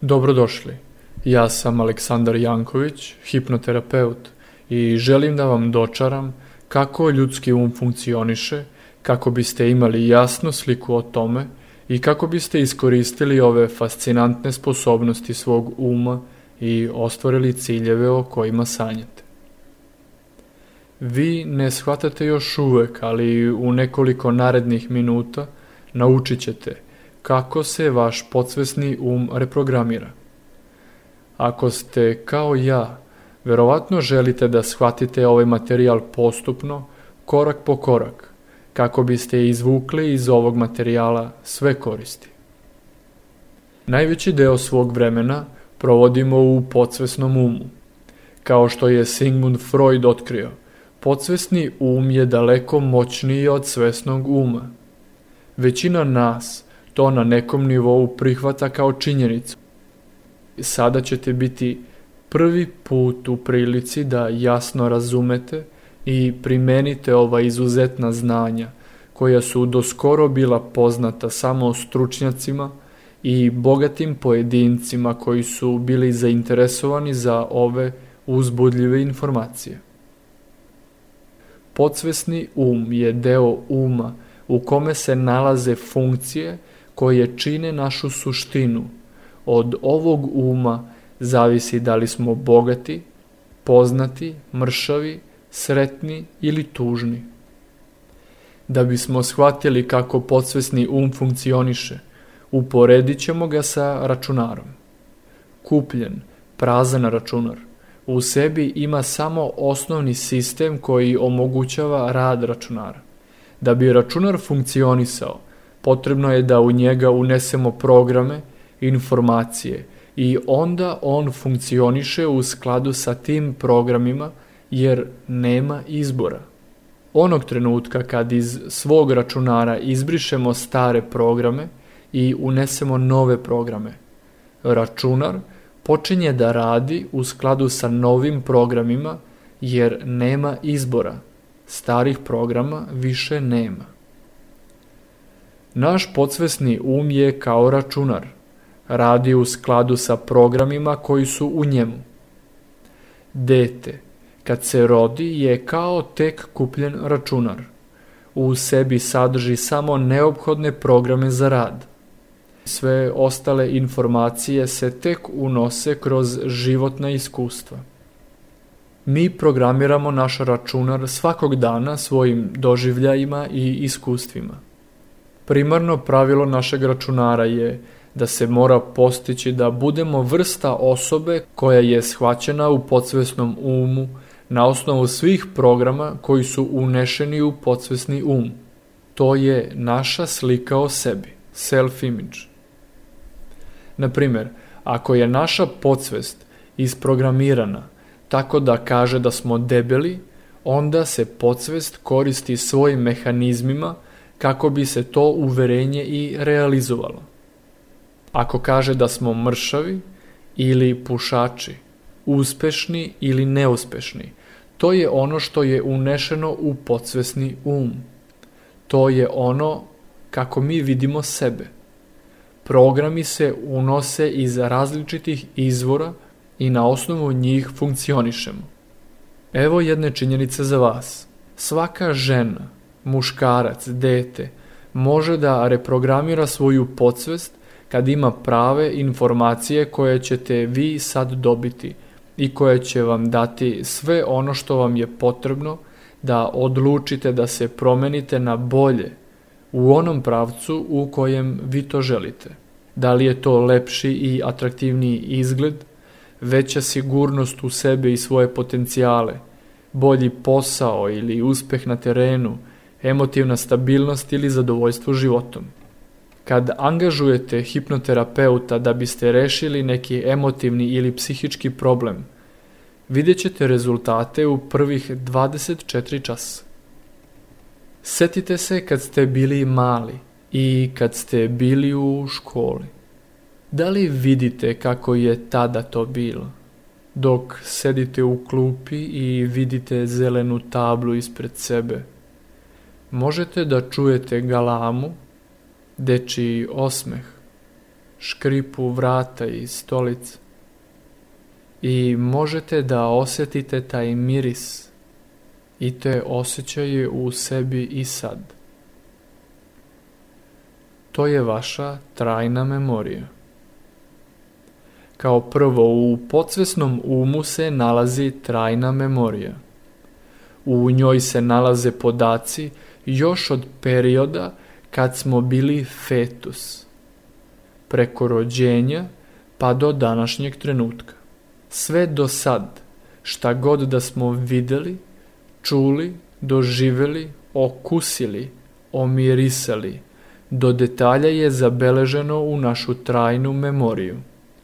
Dobrodošli, ja sam Aleksandar Janković, hipnoterapeut i želim da vam dočaram kako ljudski funkcioniše, kako biste imali jasnu sliku o tome i kako biste iskoristili ove fascinantne sposobnosti svog uma i ostvarili ciljeve o kojima sanjate. Vi ne shvatate još uvek, ali u nekoliko narednih minuta naučit ćete kako se vaš podsvesni reprogramira. Ako ste kao ja, verovatno želite da shvatite ovaj materijal postupno, korak po korak, kako biste izvukli iz ovog materijala sve koristi. Najveći deo svog vremena provodimo u podsvesnom umu. Kao što je Sigmund Freud otkrio, podsvesni je daleko moćniji od svesnog uma. Većina nas to na nekom nivou prihvata kao činjenicu. Sada ćete biti prvi put u prilici da jasno razumete i primenite ova izuzetna znanja koja su doskoro bila poznata samo stručnjacima i bogatim pojedincima koji su bili zainteresovani za ove uzbudljive informacije. Podsvesni je deo uma u kome se nalaze funkcije koje čine našu suštinu. Od ovog uma zavisi da li smo bogati, poznati, mršavi, sretni ili tužni. Da bismo shvatili kako podsvesni funkcioniše, uporedit ćemo ga sa računarom. Kupljen, prazan računar u sebi ima samo osnovni sistem koji omogućava rad računara. Da bi računar funkcionisao, potrebno je da u njega unesemo programe, informacije i onda on funkcioniše u skladu sa tim programima jer nema izbora. Onog trenutka kad iz svog računara izbrišemo stare programe i unesemo nove programe, računar počinje da radi u skladu sa novim programima jer nema izbora. Starih programa više nema. Naš podsvesni je kao računar. Radi u skladu sa programima koji su u njemu. Dete, kad se rodi, je kao tek kupljen računar. U sebi sadrži samo neophodne programe za rad. Sve ostale informacije se tek unose kroz životna iskustva. Mi programiramo naš računar svakog dana svojim doživljajima i iskustvima. Primarno pravilo našeg računara je da se mora postići da budemo vrsta osobe koja je shvaćena u podsvesnom umu na osnovu svih programa koji su unešeni u podsvesni um. To je naša slika o sebi, self-image. Na primjer, ako je naša podsvest isprogramirana tako da kaže da smo debeli, onda se podsvest koristi svojim mehanizmima kako bi se to uverenje i realizovalo. Ako kaže da smo mršavi ili pušači, uspešni ili neuspešni, to je ono što je unešeno u podsvesni um. To je ono kako mi vidimo sebe. Programi se unose iz različitih izvora i na osnovu njih funkcionišemo. Evo jedne činjenice za vas. Svaka žena, muškarac, dete može da reprogramira svoju podsvest kad ima prave informacije koje ćete vi sad dobiti i koje će vam dati sve ono što vam je potrebno da odlučite da se promenite na bolje u onom pravcu u kojem vi to želite. Da li je to lepši i atraktivniji izgled, veća sigurnost u sebe i svoje potencijale, bolji posao ili uspeh na terenu, emotivna stabilnost ili zadovoljstvo životom. Kad angažujete hipnoterapeuta da biste rešili neki emotivni ili psihički problem, vidjet ćete rezultate u prvih 24 časa. Setite se kad ste bili mali i kad ste bili u školi. Da li vidite kako je tada to bilo? Dok sedite u klupi i vidite zelenu tablu ispred sebe, možete da čujete galamu, dečiji osmeh, škripu vrata i stolica. I možete da osjetite taj miris i te osjećaje u sebi i sad. To je vaša trajna memorija. Kao prvo, u podsvesnom umu se nalazi trajna memorija. U njoj se nalaze podaci još od perioda kad smo bili fetus, preko rođenja pa do današnjeg trenutka. Sve do sad, šta god da smo vidjeli, čuli, doživjeli, okusili, omirisali, do detalja je zabeleženo u našu trajnu memoriju.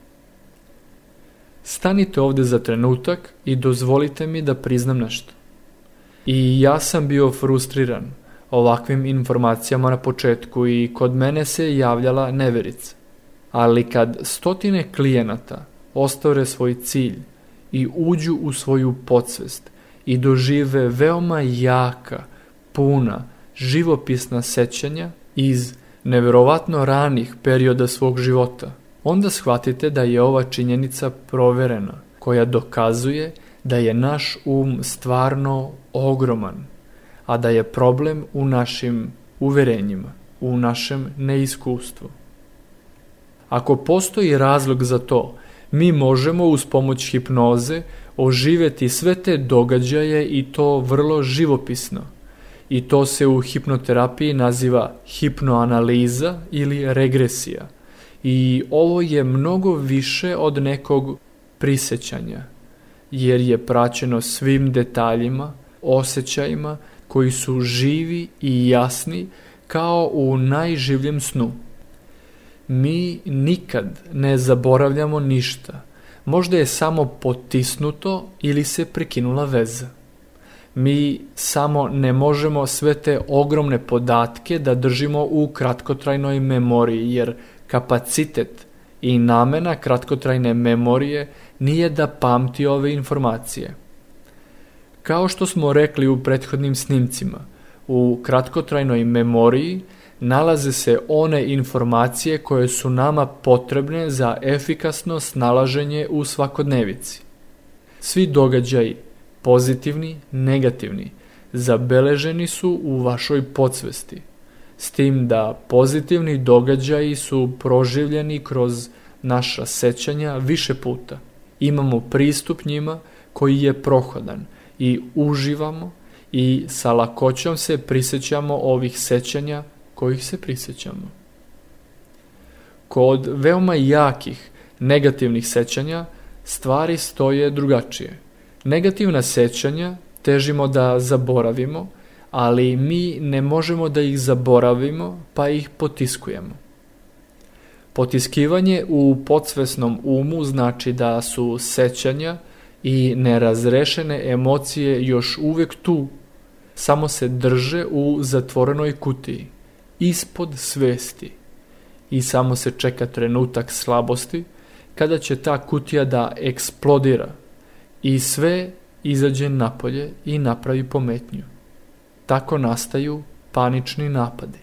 Stanite ovdje za trenutak i dozvolite mi da priznam nešto. I ja sam bio frustriran ovakvim informacijama na početku i kod mene se javljala neverica. Ali kad stotine klijenata ostvare svoj cilj i uđu u svoju podsvest i dožive veoma jaka, puna, živopisna sećanja iz nevjerovatno ranih perioda svog života, onda shvatite da je ova činjenica proverena, koja dokazuje da je naš stvarno ogroman, a da je problem u našim uverenjima, u našem neiskustvu. Ako postoji razlog za to, mi možemo uz pomoć hipnoze oživjeti sve te događaje i to vrlo živopisno. I to se u hipnoterapiji naziva hipnoanaliza ili regresija. I ovo je mnogo više od nekog prisjećanja, jer je praćeno svim detaljima, osjećajima koji su živi i jasni kao u najživljem snu. Mi nikad ne zaboravljamo ništa, možda je samo potisnuto ili se prekinula veza. Mi samo ne možemo sve te ogromne podatke da držimo u kratkotrajnoj memoriji, jer kapacitet i namena kratkotrajne memorije nije da pamti ove informacije. Kao što smo rekli u prethodnim snimcima, u kratkotrajnoj memoriji nalaze se one informacije koje su nama potrebne za efikasno snalaženje u svakodnevici. Svi događaji, pozitivni, negativni, zabeleženi su u vašoj podsvesti, s tim da pozitivni događaji su proživljeni kroz naša sećanja više puta. Imamo pristup njima koji je prohodan i uživamo i sa lakoćom se prisjećamo ovih sećanja kojih se prisjećamo. Kod veoma jakih negativnih sećanja stvari stoje drugačije. Negativna sećanja težimo da zaboravimo, ali mi ne možemo da ih zaboravimo pa ih potiskujemo. Potiskivanje u podsvesnom umu znači da su sećanja i nerazrešene emocije još uvijek tu, samo se drže u zatvorenoj kutiji, ispod svesti, i samo se čeka trenutak slabosti kada će ta kutija da eksplodira i sve izađe napolje i napravi pometnju. Tako nastaju panični napadi.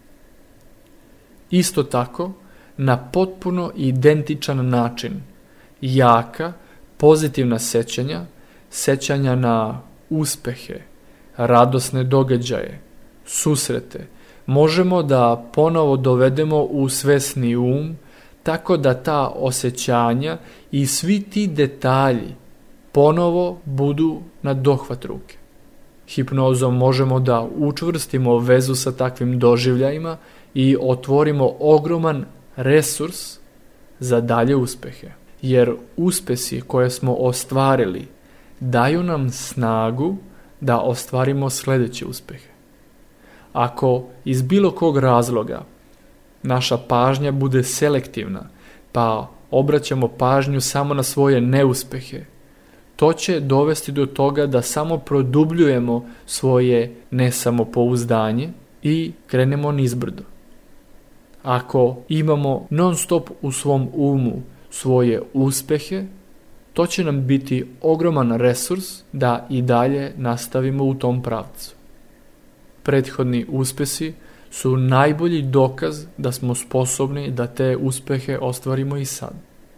Isto tako, na potpuno identičan način, jaka, pozitivna sećanja, sećanja na uspehe, radosne događaje, susrete, možemo da ponovo dovedemo u svesni tako da ta osjećanja i svi ti detalji ponovo budu na dohvat ruke. Hipnozom možemo da učvrstimo vezu sa takvim doživljajima i otvorimo ogroman resurs za dalje uspehe. Jer uspesi koje smo ostvarili daju nam snagu da ostvarimo sljedeće uspehe. Ako iz bilo kog razloga naša pažnja bude selektivna, pa obraćamo pažnju samo na svoje neuspehe, to će dovesti do toga da samo produbljujemo svoje nesamopouzdanje i krenemo nizbrdo. Ako imamo non stop u svom umu svoje uspehe, to će nam biti ogroman resurs da i dalje nastavimo u tom pravcu. Prethodni uspjesi su najbolji dokaz da smo sposobni da te uspehe ostvarimo i sad.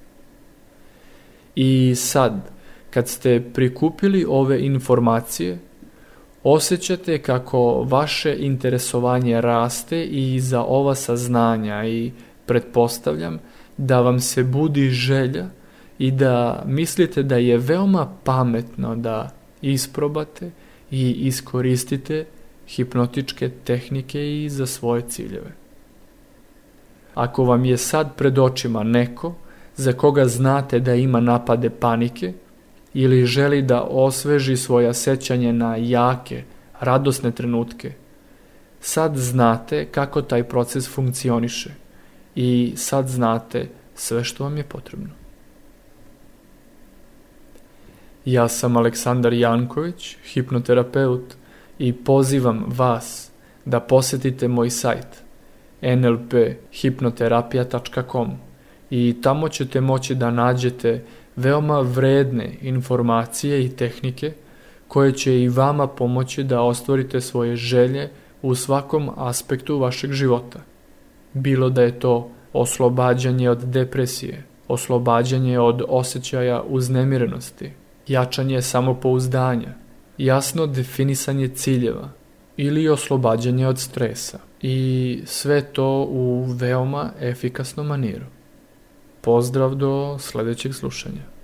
I sad, kad ste prikupili ove informacije, osjećate kako vaše interesovanje raste i za ova saznanja i pretpostavljam da vam se budi želja i da mislite da je veoma pametno da isprobate i iskoristite hipnotičke tehnike i za svoje ciljeve. Ako vam je sad pred očima neko za koga znate da ima napade panike ili želi da osveži svoja sećanje na jake, radosne trenutke, sad znate kako taj proces funkcioniše i sad znate sve što vam je potrebno. Ja sam Aleksandar Janković, hipnoterapeut, i pozivam vas da posetite moj sajt nlphipnoterapija.com i tamo ćete moći da nađete veoma vredne informacije i tehnike koje će i vama pomoći da ostvarite svoje želje u svakom aspektu vašeg života. Bilo da je to oslobađanje od depresije, oslobađanje od osjećaja uznemirenosti, jačanje samopouzdanja, jasno definisanje ciljeva ili oslobađanje od stresa i sve to u veoma efikasnom maniru. Pozdrav do sledećeg slušanja.